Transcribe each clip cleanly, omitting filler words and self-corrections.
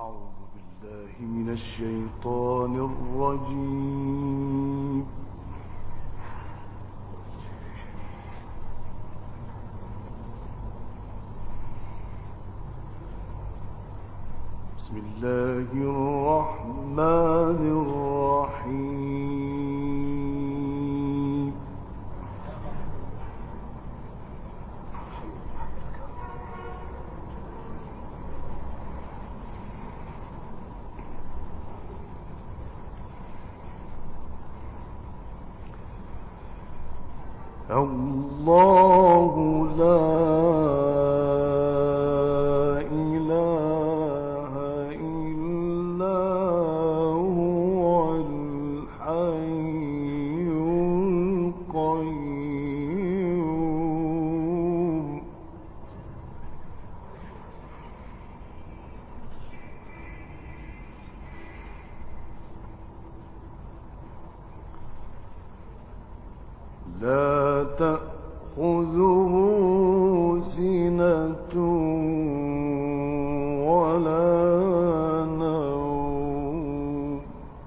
أعوذ بالله من الشيطان الرجيم. بسم الله الرحمن الرحيم. الله لا إله إلا هو الحي القيوم. لا تأخذه سنة ولا نوم.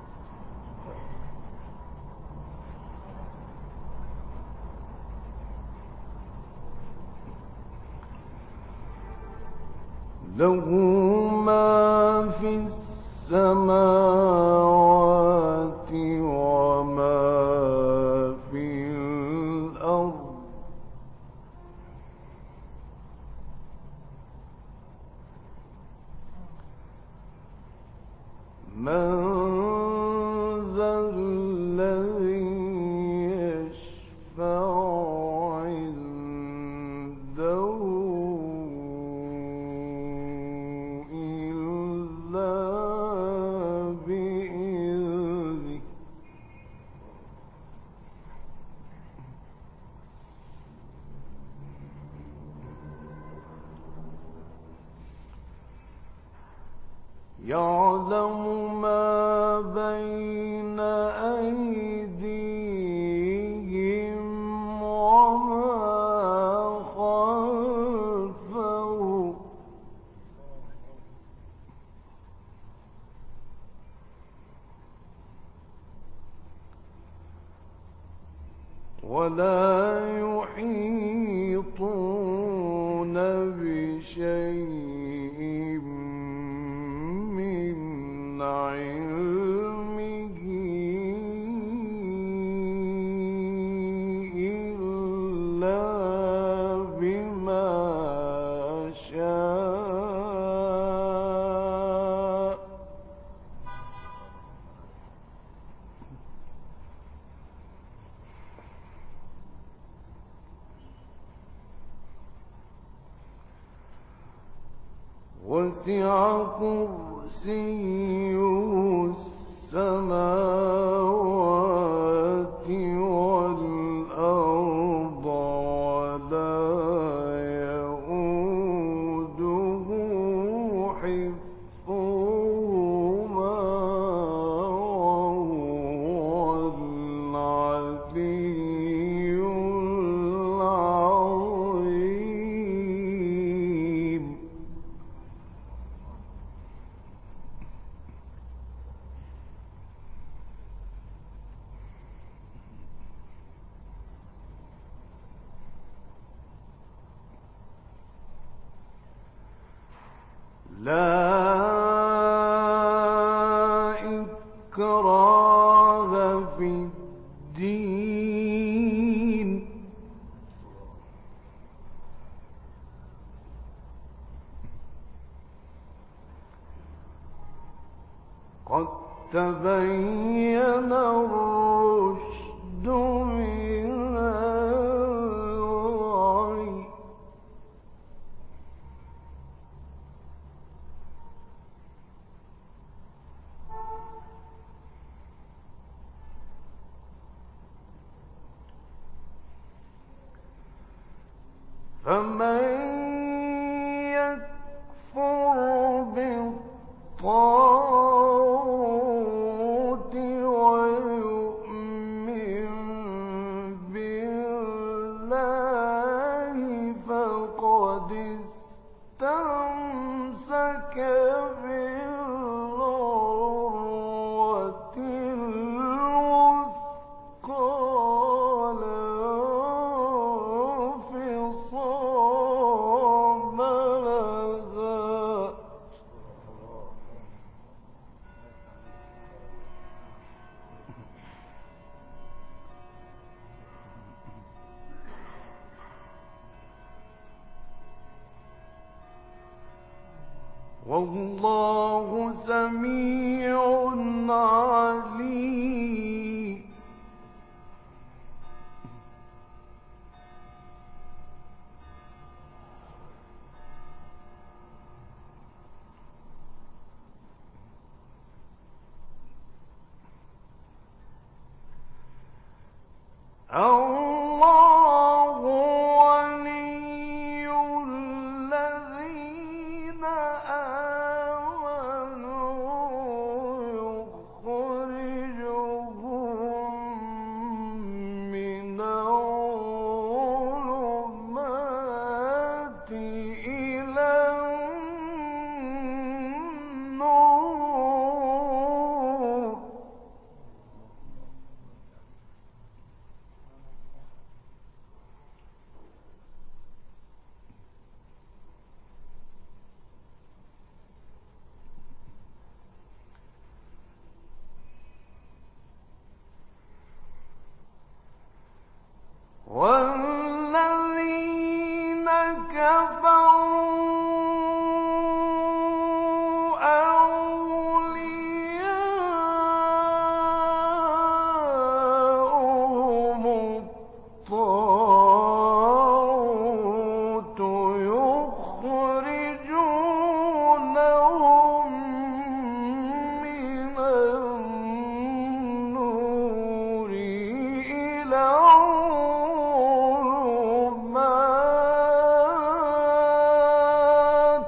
له ما في السماوات وما في الأرض. من ذا الذي يشفع عنده إلا بإذنه. يعلم ما بين أيديهم وما خلفهم ولا يحيطون بشيء من علمه إلا بما شاء. وسع كرسيه السماوات والأرض ولا يئوده حفظهما وهو العلي العظيم. لا إكراه في الدين. قد تبين الرشد من الغي. فمن يكفر بالطاغوت ويؤمن بالله فقد استمسك بالعروة والله سميع عليم. الله ولي الذين آمنوا يخرجهم من الظلمات إلى النور. والذين كفروا أولياؤهم الطاغوت يخرجونهم من النور إلى الظلمات.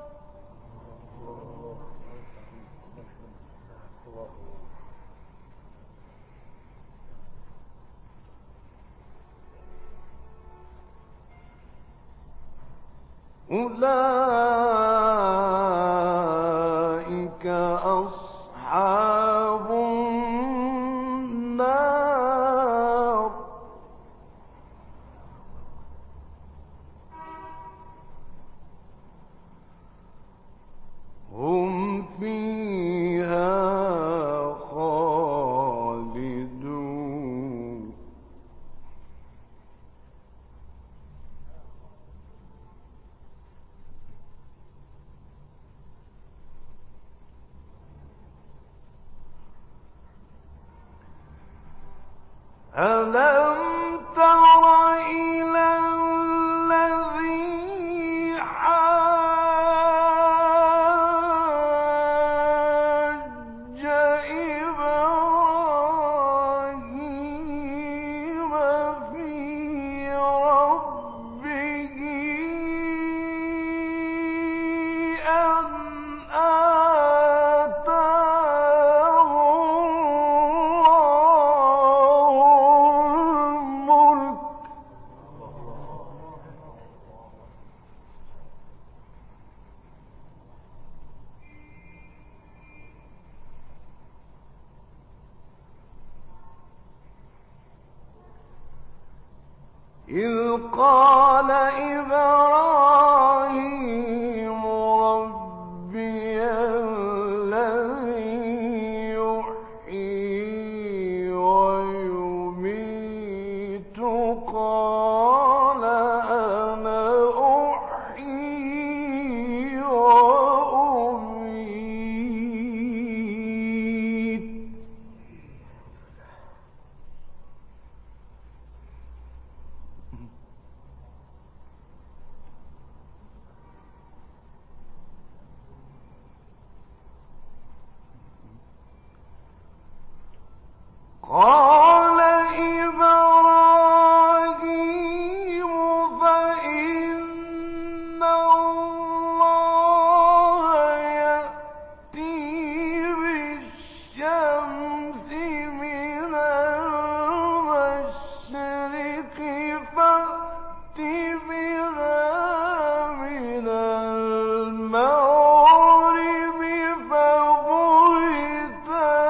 أولئك أصحاب النار. هم فيها خالدون. ألم تر إلى الذي حاج إبراهيم في ربه أن آتاه الملك إذ قال إبراهيم ربي الذي يحيي ويميت قال أنا أحيي وأميت. قال إبراهيم فإن الله يأتي بالشمس من المشرق فأت بها من المغرب فبهت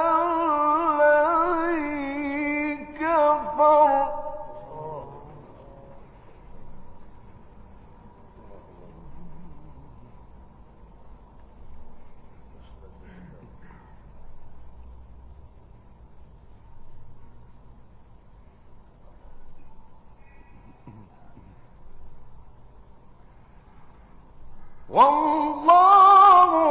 الذي كفر. والله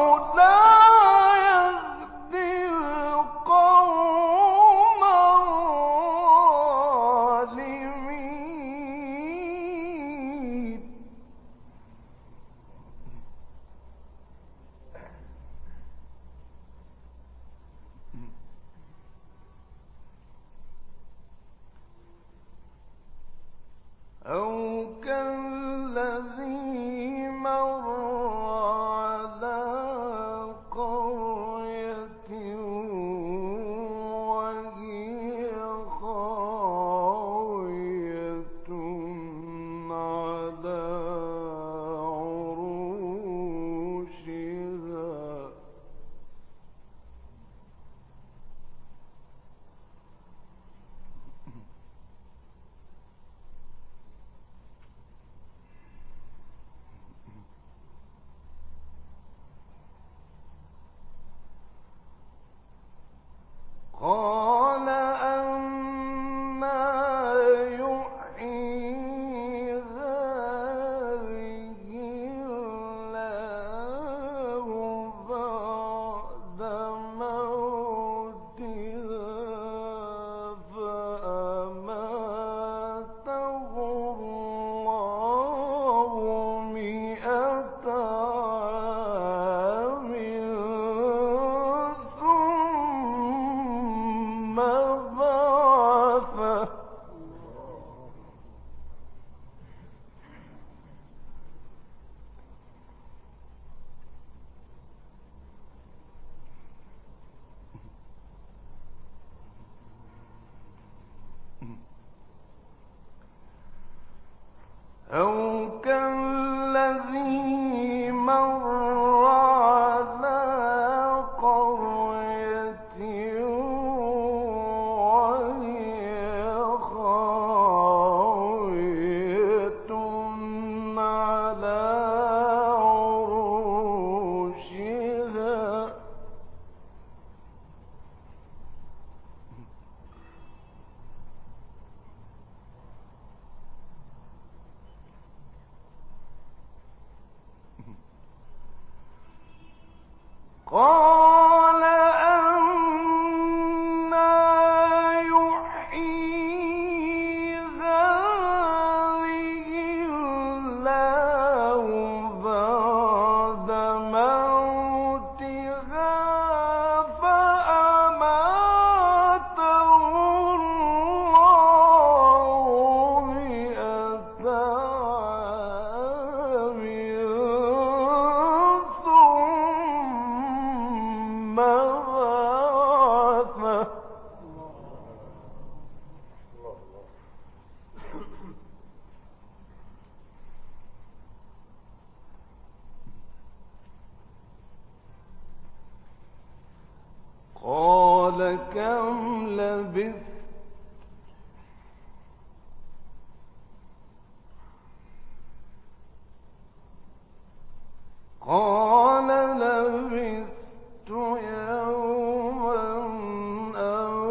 كالذي مر على قرية وهي خاوية على عروشها قال أنى يحيي هذه الله بعد موتها فأماته الله مئة عام ثم بعثه قال كم لبثت قال لبثت يوما أو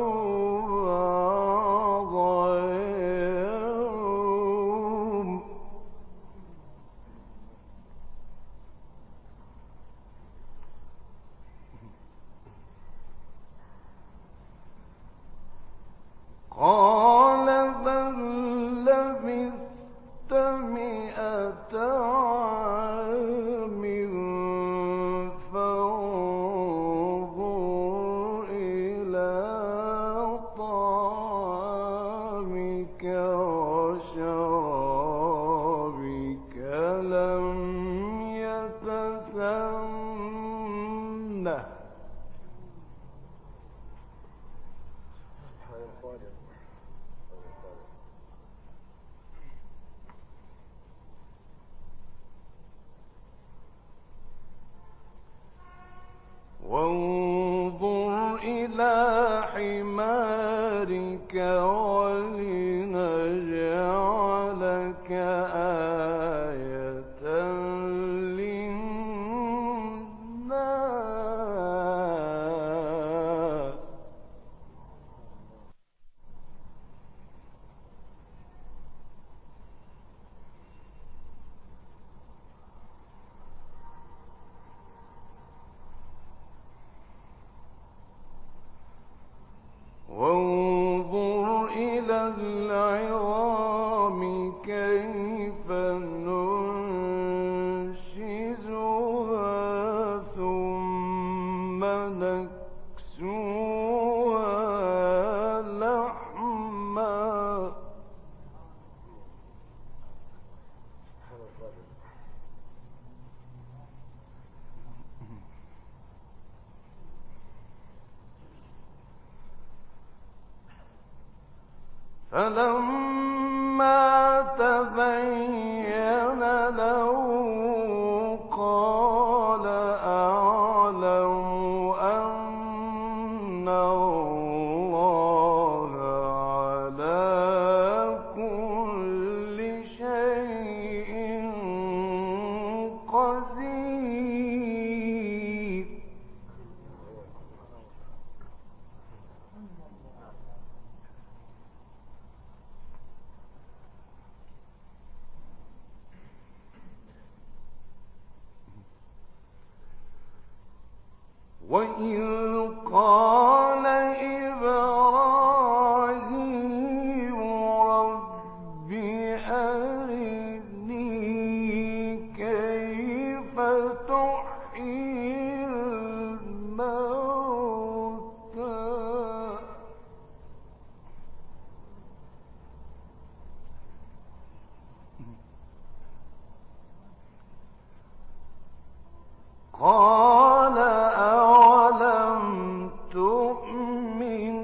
بعض يوم قال بل لبثت مئة عام فانظر إلى طعامك وشرابك لم يتسنه وانظر إلى حمارك ولنجعلك آية للناس وانظر إلى العظام كيف ننشزها ثم نكسوها لحما فلما تبين له قال أعلم أن الله على كل شيء قدير وإذ قال إبراهيم رب أرني كيف تحيي الموتى قال أولم تؤمن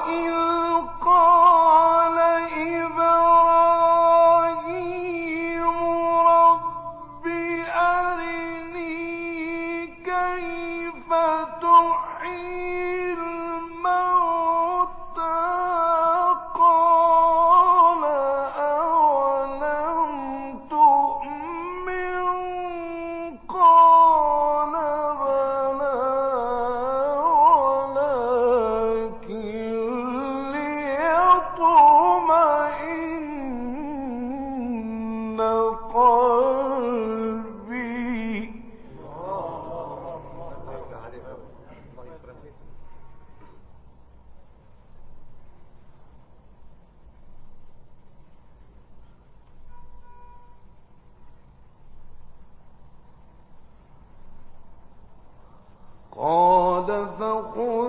قال فخذ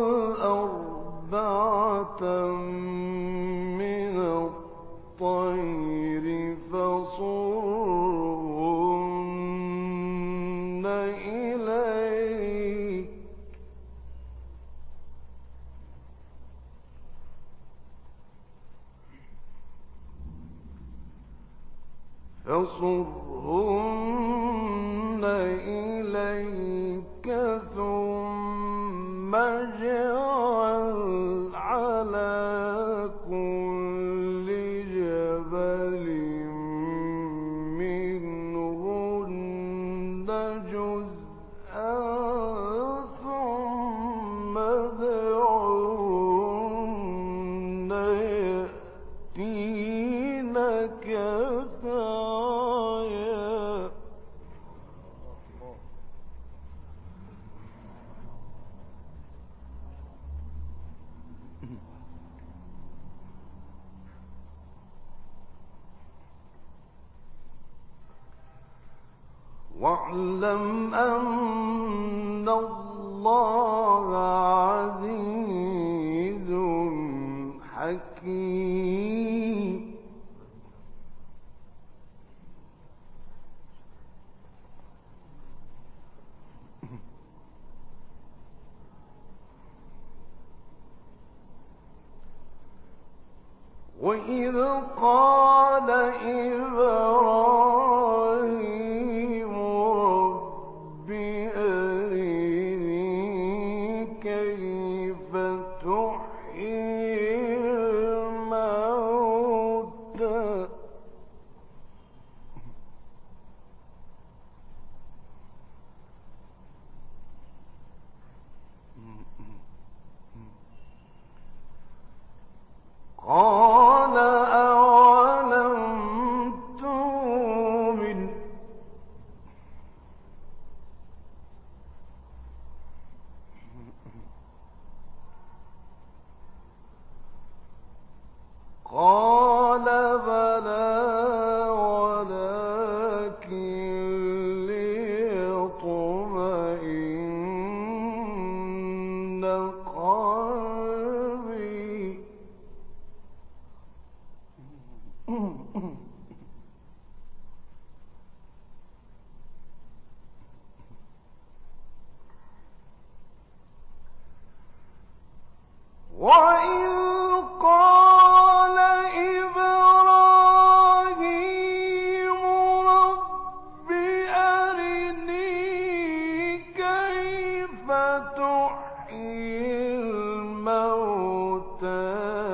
أربعة من الطير فصرهن إليك ثم اجعل على كل جبل منهن جزءا ثم ادعهن يأتينك سعيا واعلم أن الله عزيز حكيم وإذ قال إبراهيم رب أرني كيف تحيي الموتى قال أولم تؤمن قال بلى ولكن ليطمئن قلبي وإذ قال إبراهيم رب أرني كيف تحيي الموتى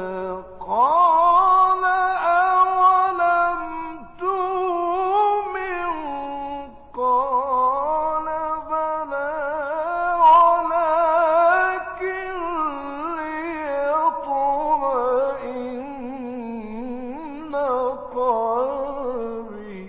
قال أولم تؤمن قال بلى ولكن ليطمئن قلبي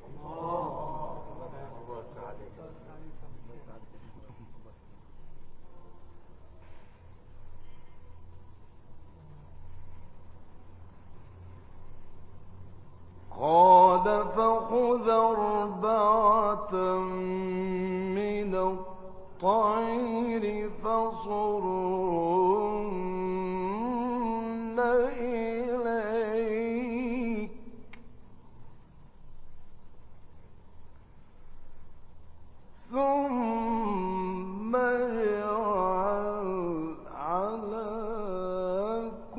قال فخذ أربعة من الطير فصرهن إليك ثم اجعل على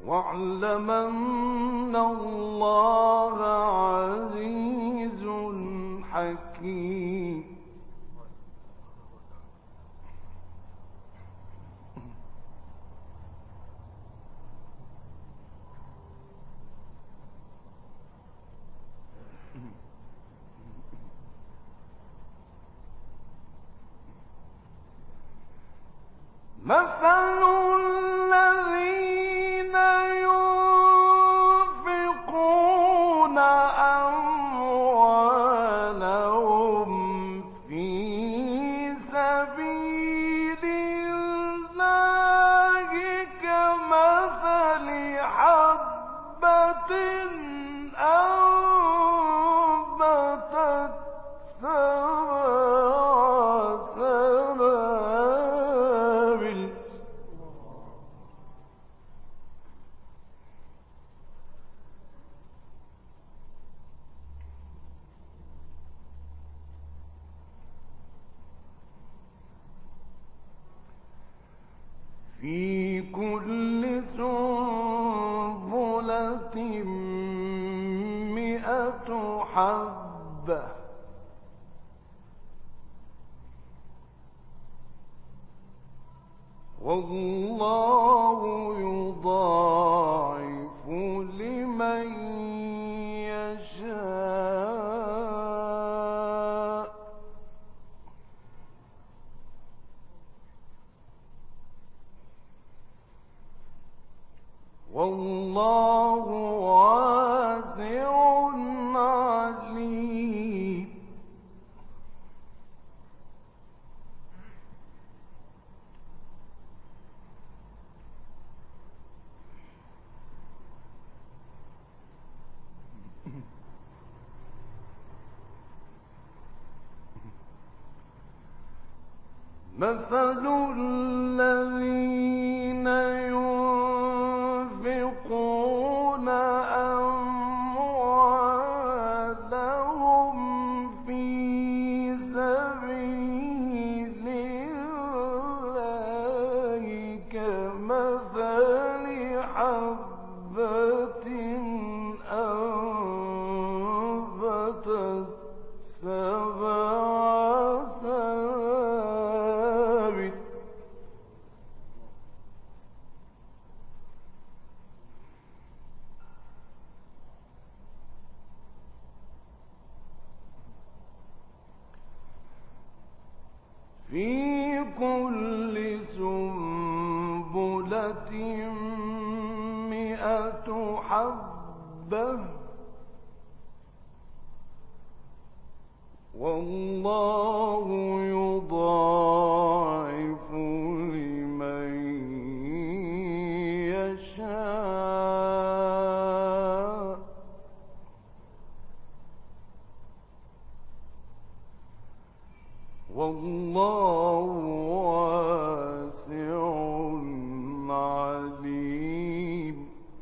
واعلم أن الله عزيز حكيم. مثل الذين ينفقون أموالهم في سبيل الله كمثل حبة أنبتت في كل سنبلة 100 حبة والله يضاعف لمن يشاء والله واسع عليم. مثل الذين ينفقون أموالهم في سبيل الله كمثل حبة أنبتت 7 سنابل في كل سنبلة 100 حبة والله يضاعف لمن يشاء والله واسع عليم.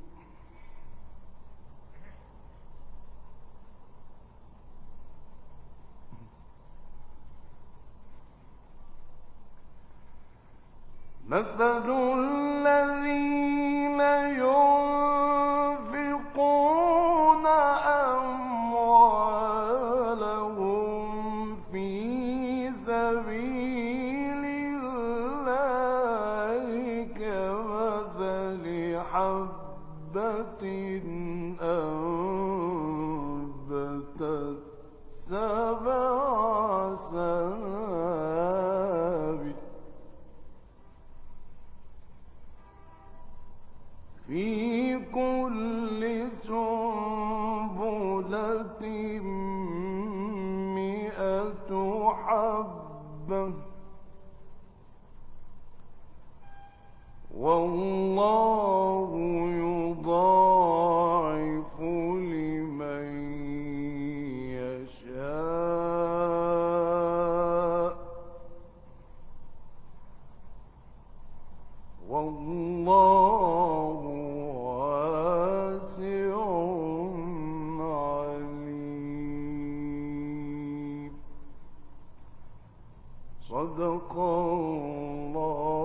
مثل الذين ينفقون أموالهم في سبيل الله كمثل حبة أنبتت 7 سنابل في كل سنبلة 100 حبة والله يضاعف لمن يشاء والله واسع عليم. صدق الله